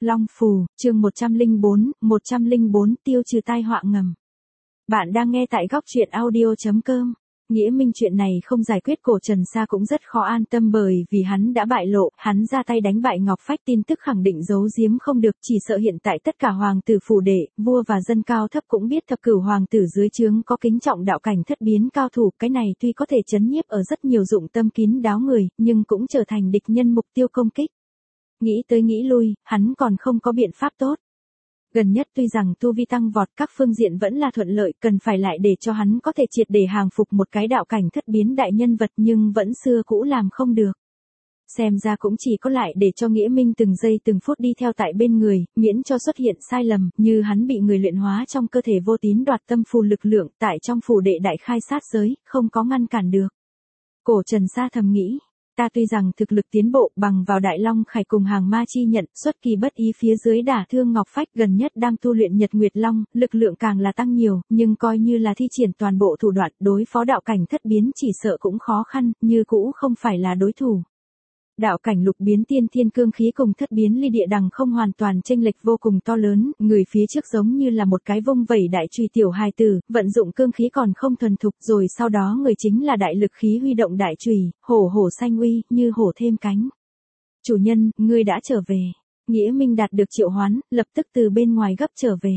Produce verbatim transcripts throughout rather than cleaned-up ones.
Long phù, chương một trăm lẻ bốn, một trăm lẻ bốn tiêu trừ tai họa ngầm. Bạn đang nghe tại góc truyện audio chấm com. Nghĩa minh chuyện này không giải quyết, Cổ Trần Sa cũng rất khó an tâm bởi vì hắn đã bại lộ, hắn ra tay đánh bại Ngọc Phách, tin tức khẳng định giấu giếm không được, chỉ sợ hiện tại tất cả hoàng tử phủ đệ, vua và dân cao thấp cũng biết thập cửu hoàng tử dưới trướng có kính trọng đạo cảnh thất biến cao thủ, cái này tuy có thể chấn nhiếp ở rất nhiều dụng tâm kín đáo người, nhưng cũng trở thành địch nhân mục tiêu công kích. Nghĩ tới nghĩ lui, hắn còn không có biện pháp tốt. Gần nhất tuy rằng tu vi tăng vọt, các phương diện vẫn là thuận lợi, cần phải lại để cho hắn có thể triệt để hàng phục một cái đạo cảnh thất biến đại nhân vật, nhưng vẫn xưa cũ làm không được. Xem ra cũng chỉ có lại để cho Nghĩa Minh từng giây từng phút đi theo tại bên người, miễn cho xuất hiện sai lầm, như hắn bị người luyện hóa trong cơ thể vô tín đoạt tâm phù lực lượng, tại trong phủ đệ đại khai sát giới, không có ngăn cản được. Cổ Trần Sa thầm nghĩ. Ta tuy rằng thực lực tiến bộ bằng vào Đại Long Khải cùng hàng ma chi nhận, xuất kỳ bất ý phía dưới đả thương Ngọc Phách, gần nhất đang tu luyện Nhật Nguyệt Long, lực lượng càng là tăng nhiều, nhưng coi như là thi triển toàn bộ thủ đoạn đối phó đạo cảnh thất biến chỉ sợ cũng khó khăn, như cũ không phải là đối thủ. Đạo cảnh lục biến tiên thiên cương khí cùng thất biến ly địa đằng không hoàn toàn chênh lệch vô cùng to lớn, người phía trước giống như là một cái vung vẩy đại chùy tiểu hài tử, vận dụng cương khí còn không thuần thục, rồi sau đó người chính là đại lực khí huy động đại chùy, hổ hổ sanh uy, như hổ thêm cánh. Chủ nhân, ngươi đã trở về. Nghĩa Minh đạt được triệu hoán, lập tức từ bên ngoài gấp trở về.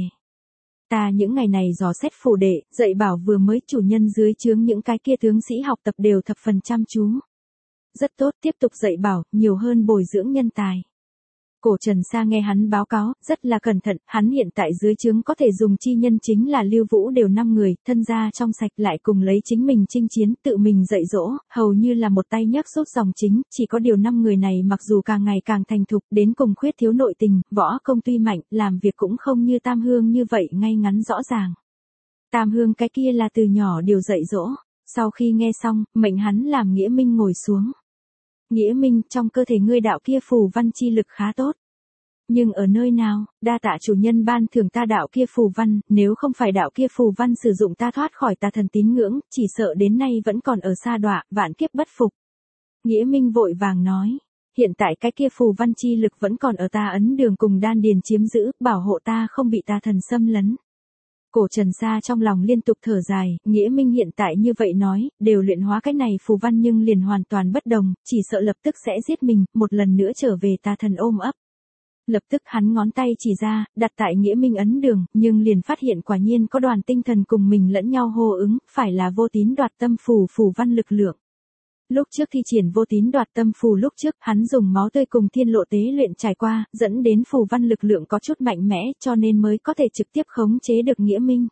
Ta những ngày này dò xét phủ đệ, dạy bảo vừa mới chủ nhân dưới trướng những cái kia tướng sĩ học tập đều thập phần chăm chú. Rất tốt, tiếp tục dạy bảo, nhiều hơn bồi dưỡng nhân tài. Cổ Trần Sa nghe hắn báo cáo, rất là cẩn thận, hắn hiện tại dưới trướng có thể dùng chi nhân chính là Lưu Vũ đều năm người, thân gia trong sạch, lại cùng lấy chính mình chinh chiến, tự mình dạy dỗ, hầu như là một tay nhấc rút dòng chính, chỉ có điều năm người này mặc dù càng ngày càng thành thục, đến cùng khuyết thiếu nội tình, võ công tuy mạnh, làm việc cũng không như Tam Hương như vậy ngay ngắn rõ ràng. Tam Hương cái kia là từ nhỏ điều dạy dỗ. Sau khi nghe xong, mệnh hắn làm Nghĩa Minh ngồi xuống. Nghĩa Minh, trong cơ thể ngươi đạo kia phù văn chi lực khá tốt. Nhưng ở nơi nào, đa tạ chủ nhân ban thưởng ta đạo kia phù văn, nếu không phải đạo kia phù văn sử dụng ta thoát khỏi tà thần tín ngưỡng, chỉ sợ đến nay vẫn còn ở sa đọa, vạn kiếp bất phục. Nghĩa Minh vội vàng nói, hiện tại cái kia phù văn chi lực vẫn còn ở ta ấn đường cùng đan điền chiếm giữ, bảo hộ ta không bị tà thần xâm lấn. Cổ Trần Sa trong lòng liên tục thở dài, Nghĩa Minh hiện tại như vậy nói, đều luyện hóa cái này phù văn nhưng liền hoàn toàn bất đồng, chỉ sợ lập tức sẽ giết mình, một lần nữa trở về tà thần ôm ấp. Lập tức hắn ngón tay chỉ ra, đặt tại Nghĩa Minh ấn đường, nhưng liền phát hiện quả nhiên có đoàn tinh thần cùng mình lẫn nhau hô ứng, phải là vô tín đoạt tâm phù phù văn lực lượng. Lúc trước thi triển vô tín đoạt tâm phù lúc trước, hắn dùng máu tươi cùng thiên lộ tế luyện trải qua, dẫn đến phù văn lực lượng có chút mạnh mẽ, cho nên mới có thể trực tiếp khống chế được Nghĩa Minh.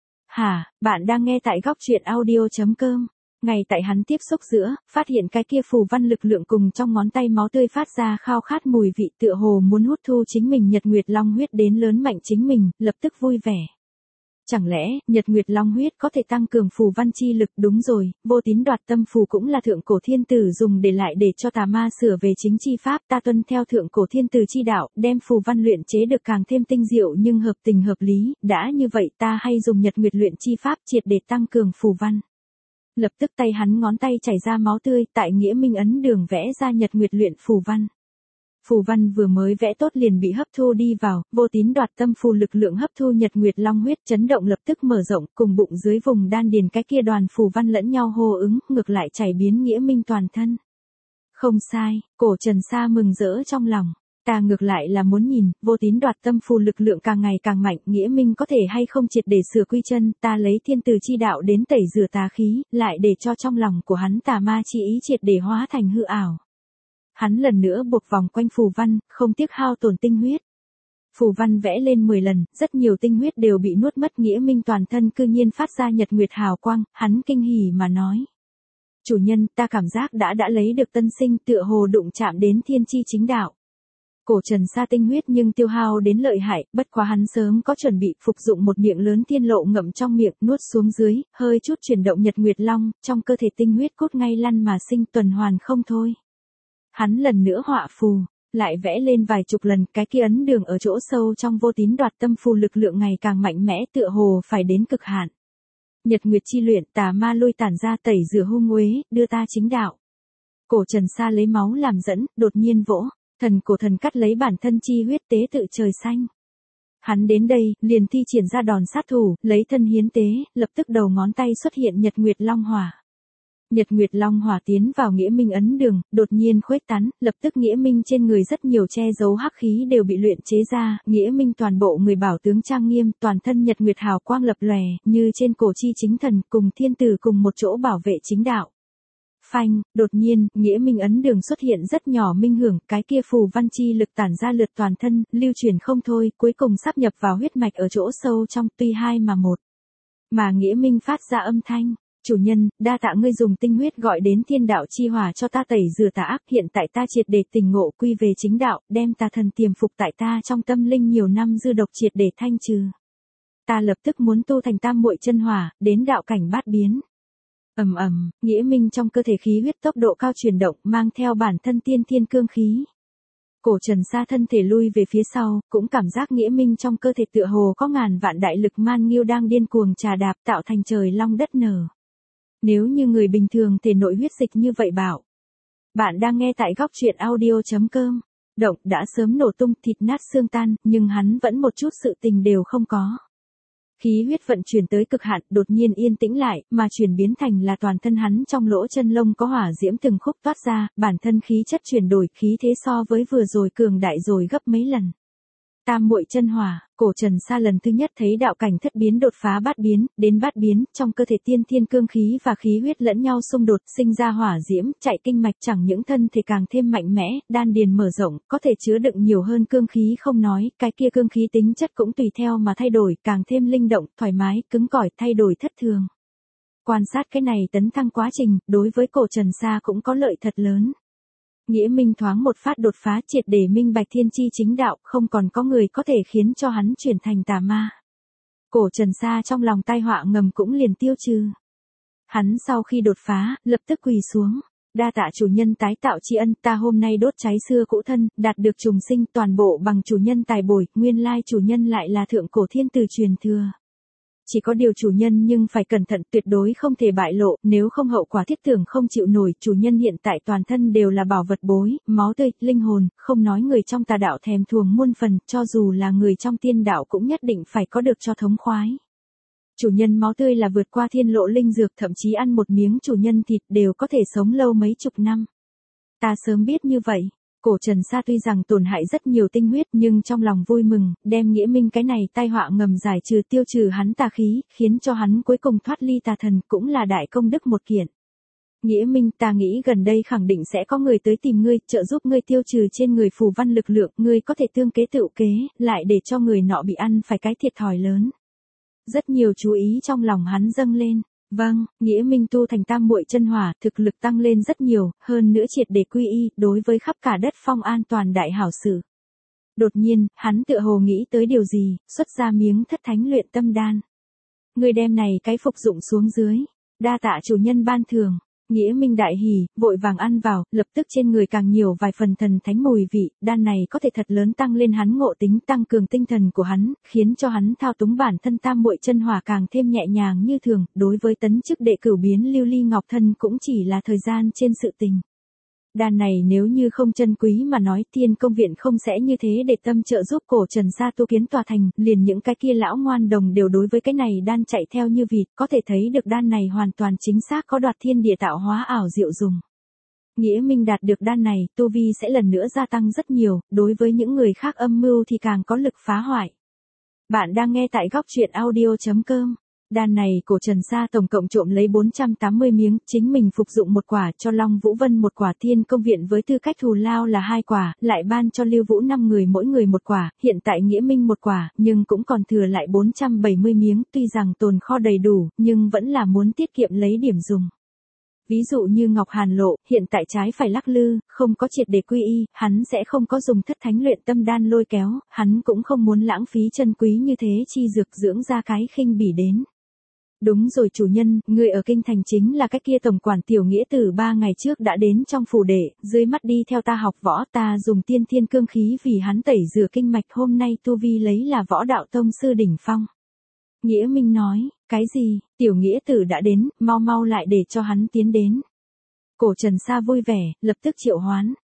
Hả, bạn đang nghe tại góc truyện audio chấm com. Ngay tại hắn tiếp xúc giữa, phát hiện cái kia phù văn lực lượng cùng trong ngón tay máu tươi phát ra khao khát mùi vị, tựa hồ muốn hút thu chính mình Nhật Nguyệt Long huyết đến lớn mạnh chính mình, lập tức vui vẻ. Chẳng lẽ, Nhật Nguyệt Long huyết có thể tăng cường phù văn chi lực? Đúng rồi, vô tín đoạt tâm phù cũng là thượng cổ thiên tử dùng để lại để cho tà ma sửa về chính chi pháp, ta tuân theo thượng cổ thiên tử chi đạo, đem phù văn luyện chế được càng thêm tinh diệu nhưng hợp tình hợp lý, đã như vậy ta hay dùng Nhật Nguyệt luyện chi pháp triệt để tăng cường phù văn. Lập tức tay hắn ngón tay chảy ra máu tươi, tại Nghĩa Minh ấn đường vẽ ra Nhật Nguyệt luyện phù văn. Phù văn vừa mới vẽ tốt liền bị hấp thu đi vào, vô tín đoạt tâm phù lực lượng hấp thu Nhật Nguyệt Long huyết, chấn động lập tức mở rộng, cùng bụng dưới vùng đan điền cái kia đoàn phù văn lẫn nhau hô ứng, ngược lại chảy biến Nghĩa Minh toàn thân. Không sai, Cổ Trần Sa mừng rỡ trong lòng. Ta ngược lại là muốn nhìn, vô tín đoạt tâm phù lực lượng càng ngày càng mạnh, Nghĩa Minh có thể hay không triệt để sửa quy chân, ta lấy thiên từ chi đạo đến tẩy rửa tà khí, lại để cho trong lòng của hắn tà ma chi ý triệt để hóa thành hư ảo. Hắn lần nữa buộc vòng quanh phù văn, không tiếc hao tổn tinh huyết. Phù văn vẽ lên mười lần, rất nhiều tinh huyết đều bị nuốt mất, Nghĩa Minh toàn thân cư nhiên phát ra nhật nguyệt hào quang, hắn kinh hỉ mà nói. Chủ nhân, ta cảm giác đã đã lấy được tân sinh, tựa hồ đụng chạm đến thiên chi chính đạo. Cổ Trần Sa tinh huyết nhưng tiêu hao đến lợi hại, bất quá hắn sớm có chuẩn bị, phục dụng một miệng lớn thiên lộ ngậm trong miệng, nuốt xuống dưới, hơi chút chuyển động nhật nguyệt long, trong cơ thể tinh huyết cốt ngay lăn mà sinh, tuần hoàn không thôi. Hắn lần nữa họa phù, lại vẽ lên vài chục lần, cái kia ấn đường ở chỗ sâu trong vô tín đoạt tâm phù lực lượng ngày càng mạnh mẽ, tựa hồ phải đến cực hạn. Nhật nguyệt chi luyện, tà ma lui tản ra, tẩy rửa hung uế, đưa ta chính đạo. Cổ Trần Sa lấy máu làm dẫn, đột nhiên vỗ. thần cổ thần cắt lấy bản thân chi huyết tế tự trời xanh. Hắn đến đây, liền thi triển ra đòn sát thủ, lấy thân hiến tế, lập tức đầu ngón tay xuất hiện Nhật Nguyệt Long Hỏa. Nhật Nguyệt Long Hỏa tiến vào Nghĩa Minh ấn đường, đột nhiên khuếch tán, lập tức Nghĩa Minh trên người rất nhiều che giấu hắc khí đều bị luyện chế ra, Nghĩa Minh toàn bộ người bảo tướng trang nghiêm, toàn thân Nhật Nguyệt hào quang lập lòe, như trên cổ chi chính thần, cùng thiên tử cùng một chỗ bảo vệ chính đạo. Phanh, đột nhiên, Nghĩa Minh ấn đường xuất hiện rất nhỏ minh hưởng, cái kia phù văn chi lực tản ra lượt toàn thân, lưu truyền không thôi, cuối cùng sáp nhập vào huyết mạch ở chỗ sâu trong, tuy hai mà một. Mà Nghĩa Minh phát ra âm thanh, chủ nhân, đa tạ ngươi dùng tinh huyết gọi đến thiên đạo chi hỏa cho ta tẩy rửa tà ác, hiện tại ta triệt để tỉnh ngộ quy về chính đạo, đem tà thần tiềm phục tại ta trong tâm linh nhiều năm dư độc triệt để thanh trừ. Ta lập tức muốn tu thành tam muội chân hỏa, đến đạo cảnh bát biến. Ầm ầm, Nghĩa Minh trong cơ thể khí huyết tốc độ cao chuyển động, mang theo bản thân tiên thiên cương khí. Cổ Trần Sa thân thể lui về phía sau, cũng cảm giác Nghĩa Minh trong cơ thể tựa hồ có ngàn vạn đại lực man nghiêu đang điên cuồng trà đạp tạo thành trời long đất nở. Nếu như người bình thường thể nội huyết dịch như vậy bảo. Bạn đang nghe tại góc truyện audio chấm com. Động đã sớm nổ tung thịt nát xương tan, nhưng hắn vẫn một chút sự tình đều không có. Khí huyết vận chuyển tới cực hạn, đột nhiên yên tĩnh lại, mà chuyển biến thành là toàn thân hắn trong lỗ chân lông có hỏa diễm từng khúc toát ra, bản thân khí chất chuyển đổi, khí thế so với vừa rồi cường đại rồi gấp mấy lần. Tam muội chân hỏa, Cổ Trần Sa lần thứ nhất thấy đạo cảnh thất biến đột phá bát biến, đến bát biến, trong cơ thể tiên thiên cương khí và khí huyết lẫn nhau xung đột, sinh ra hỏa diễm, chạy kinh mạch, chẳng những thân thể càng thêm mạnh mẽ, đan điền mở rộng, có thể chứa đựng nhiều hơn cương khí không nói, cái kia cương khí tính chất cũng tùy theo mà thay đổi, càng thêm linh động, thoải mái, cứng cỏi, thay đổi thất thường. Quan sát cái này tấn thăng quá trình, đối với Cổ Trần Sa cũng có lợi thật lớn. Nghĩa Minh thoáng một phát đột phá triệt để minh bạch thiên chi chính đạo, không còn có người có thể khiến cho hắn chuyển thành tà ma. Cổ Trần Sa trong lòng tai họa ngầm cũng liền tiêu trừ. Hắn sau khi đột phá, lập tức quỳ xuống. Đa tạ chủ nhân tái tạo tri ân, ta hôm nay đốt cháy xưa cũ thân, đạt được trùng sinh toàn bộ bằng chủ nhân tài bồi, nguyên lai chủ nhân lại là thượng cổ thiên tử truyền thừa. Chỉ có điều chủ nhân nhưng phải cẩn thận, tuyệt đối không thể bại lộ, nếu không hậu quả thiết tưởng không chịu nổi. Chủ nhân hiện tại toàn thân đều là bảo vật bối, máu tươi, linh hồn, không nói người trong tà đạo thèm thuồng muôn phần, cho dù là người trong tiên đạo cũng nhất định phải có được cho thống khoái. Chủ nhân máu tươi là vượt qua thiên lộ linh dược, thậm chí ăn một miếng chủ nhân thịt đều có thể sống lâu mấy chục năm. Ta sớm biết như vậy. Cổ Trần Sa tuy rằng tổn hại rất nhiều tinh huyết nhưng trong lòng vui mừng, đem Nghĩa Minh cái này tai họa ngầm giải trừ, tiêu trừ hắn tà khí, khiến cho hắn cuối cùng thoát ly tà thần, cũng là đại công đức một kiện. Nghĩa Minh, ta nghĩ gần đây khẳng định sẽ có người tới tìm ngươi, trợ giúp ngươi tiêu trừ trên người phù văn lực lượng, ngươi có thể tương kế tự kế, lại để cho người nọ bị ăn phải cái thiệt thòi lớn. Rất nhiều chú ý trong lòng hắn dâng lên. Vâng, Nghĩa Minh tu thành tam muội chân hỏa, thực lực tăng lên rất nhiều, hơn nữa triệt để quy y, đối với khắp cả đất phong an toàn đại hảo sự. Đột nhiên, hắn tựa hồ nghĩ tới điều gì, xuất ra miếng thất thánh luyện tâm đan. Người đem này cái phục dụng xuống dưới, đa tạ chủ nhân ban thưởng. Nghĩa Minh đại hỉ, vội vàng ăn vào, lập tức trên người càng nhiều vài phần thần thánh mùi vị, đan này có thể thật lớn tăng lên hắn ngộ tính, tăng cường tinh thần của hắn, khiến cho hắn thao túng bản thân tam muội chân hỏa càng thêm nhẹ nhàng như thường, đối với tấn chức đệ cửu biến lưu ly ngọc thân cũng chỉ là thời gian trên sự tình. Đan này nếu như không chân quý mà nói, Thiên Công Viện không sẽ như thế để tâm trợ giúp Cổ Trần Sa tu kiến tòa thành, liền những cái kia lão ngoan đồng đều đối với cái này đan chạy theo như vịt, có thể thấy được đan này hoàn toàn chính xác có đoạt thiên địa tạo hóa ảo diệu dùng. Nghĩa Minh đạt được đan này, tu vi sẽ lần nữa gia tăng rất nhiều, đối với những người khác âm mưu thì càng có lực phá hoại. Bạn đang nghe tại góc truyện audio chấm com. Đan này Cổ Trần Sa tổng cộng trộm lấy bốn trăm tám mươi miếng, chính mình phục dụng một quả, cho Long Vũ Vân một quả, Thiên Công Viện với tư cách thù lao là hai quả, lại ban cho Lưu Vũ năm người mỗi người một quả, hiện tại Nghĩa Minh một quả, nhưng cũng còn thừa lại bốn trăm bảy mươi miếng, tuy rằng tồn kho đầy đủ, nhưng vẫn là muốn tiết kiệm lấy điểm dùng. Ví dụ như Ngọc Hàn Lộ, hiện tại trái phải lắc lư, không có triệt để quy y, hắn sẽ không có dùng thất thánh luyện tâm đan lôi kéo, hắn cũng không muốn lãng phí chân quý như thế chi dược dưỡng ra cái khinh bỉ đến. Đúng rồi chủ nhân, người ở kinh thành chính là cái kia tổng quản tiểu nghĩa tử ba ngày trước đã đến trong phủ đệ, dưới mắt đi theo ta học võ, ta dùng tiên thiên cương khí vì hắn tẩy rửa kinh mạch, hôm nay tu vi lấy là võ đạo tông sư đỉnh phong. Nghĩa Minh nói, cái gì, tiểu nghĩa tử đã đến, mau mau lại để cho hắn tiến đến. Cổ Trần Sa vui vẻ, lập tức triệu hoán.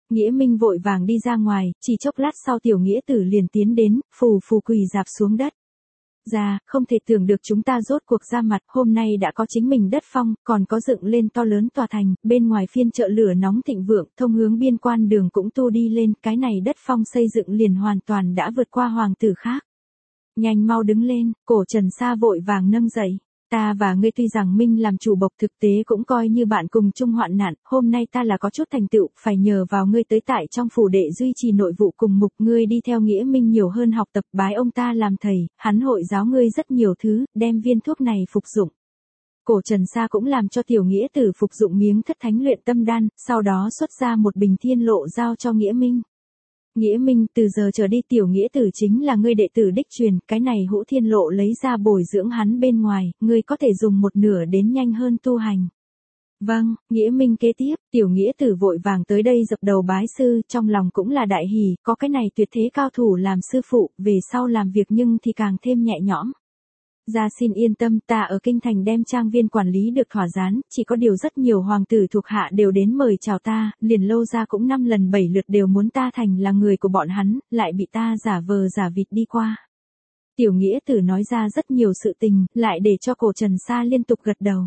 Nghĩa Minh vội vàng đi ra ngoài, chỉ chốc lát sau tiểu nghĩa tử liền tiến đến, phù phù quỳ dạp xuống đất. Ra, không thể tưởng được chúng ta rốt cuộc ra mặt, hôm nay đã có chính mình đất phong, còn có dựng lên to lớn tòa thành, bên ngoài phiên chợ lửa nóng thịnh vượng, thông hướng biên quan đường cũng tu đi lên, cái này đất phong xây dựng liền hoàn toàn đã vượt qua hoàng tử khác. Nhanh mau đứng lên, cổ Trần Sa vội vàng nâng dậy. Ta và ngươi tuy rằng Minh làm chủ bộc thực tế cũng coi như bạn cùng chung hoạn nạn, hôm nay ta là có chút thành tựu, phải nhờ vào ngươi tới tại trong phủ đệ duy trì nội vụ cùng mục, ngươi đi theo Nghĩa Minh nhiều hơn học tập, bái ông ta làm thầy, hắn hội giáo ngươi rất nhiều thứ, đem viên thuốc này phục dụng. Cổ Trần Sa cũng làm cho tiểu nghĩa tử phục dụng miếng thất thánh luyện tâm đan, sau đó xuất ra một bình thiên lộ giao cho Nghĩa Minh. Nghĩa Minh, từ giờ trở đi tiểu nghĩa tử chính là ngươi đệ tử đích truyền, cái này hũ thiên lộ lấy ra bồi dưỡng hắn bên ngoài, ngươi có thể dùng một nửa đến nhanh hơn tu hành. Vâng, Nghĩa Minh kế tiếp, tiểu nghĩa tử vội vàng tới đây dập đầu bái sư, trong lòng cũng là đại hỉ, có cái này tuyệt thế cao thủ làm sư phụ, về sau làm việc nhưng thì càng thêm nhẹ nhõm. Gia xin yên tâm, ta ở kinh thành đem trang viên quản lý được thỏa đáng, chỉ có điều rất nhiều hoàng tử thuộc hạ đều đến mời chào ta, liền lâu ra cũng năm lần bảy lượt đều muốn ta thành là người của bọn hắn, lại bị ta giả vờ giả vịt đi qua. Tiểu nghĩa tử nói ra rất nhiều sự tình, lại để cho cổ Trần Sa liên tục gật đầu.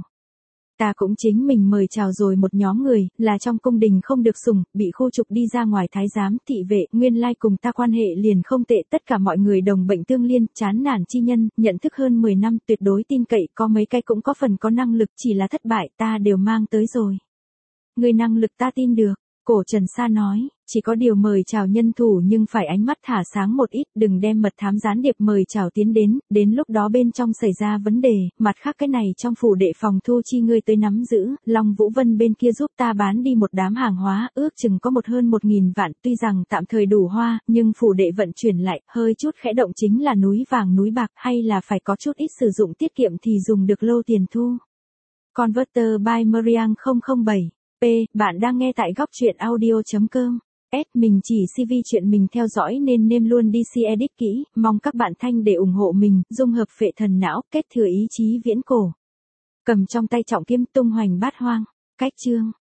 Ta cũng chính mình mời chào rồi một nhóm người, là trong cung đình không được sủng, bị khu trục đi ra ngoài thái giám, thị vệ, nguyên lai cùng ta quan hệ liền không tệ, tất cả mọi người đồng bệnh tương liên, chán nản chi nhân, nhận thức hơn mười năm, tuyệt đối tin cậy, có mấy cái cũng có phần có năng lực, chỉ là thất bại, ta đều mang tới rồi. Người năng lực ta tin được, cổ Trần Sa nói, chỉ có điều mời chào nhân thủ nhưng phải ánh mắt thả sáng một ít, đừng đem mật thám gián điệp mời chào tiến đến, đến lúc đó bên trong xảy ra vấn đề, mặt khác cái này trong phủ đệ phòng thu chi ngươi tới nắm giữ, Long Vũ Vân bên kia giúp ta bán đi một đám hàng hóa, ước chừng có một hơn một nghìn vạn, tuy rằng tạm thời đủ hoa, nhưng phủ đệ vận chuyển lại, hơi chút khẽ động chính là núi vàng núi bạc, hay là phải có chút ít sử dụng tiết kiệm thì dùng được lâu tiền thu. Converter by Mariang không không bảy P, bạn đang nghe tại góc truyện audio.com. S, mình chỉ xê vê chuyện mình theo dõi nên nêm luôn đi si edit kỹ, mong các bạn thanh để ủng hộ mình, dung hợp phệ thần não, kết thừa ý chí viễn cổ. Cầm trong tay trọng kiếm tung hoành bát hoang, cách chương.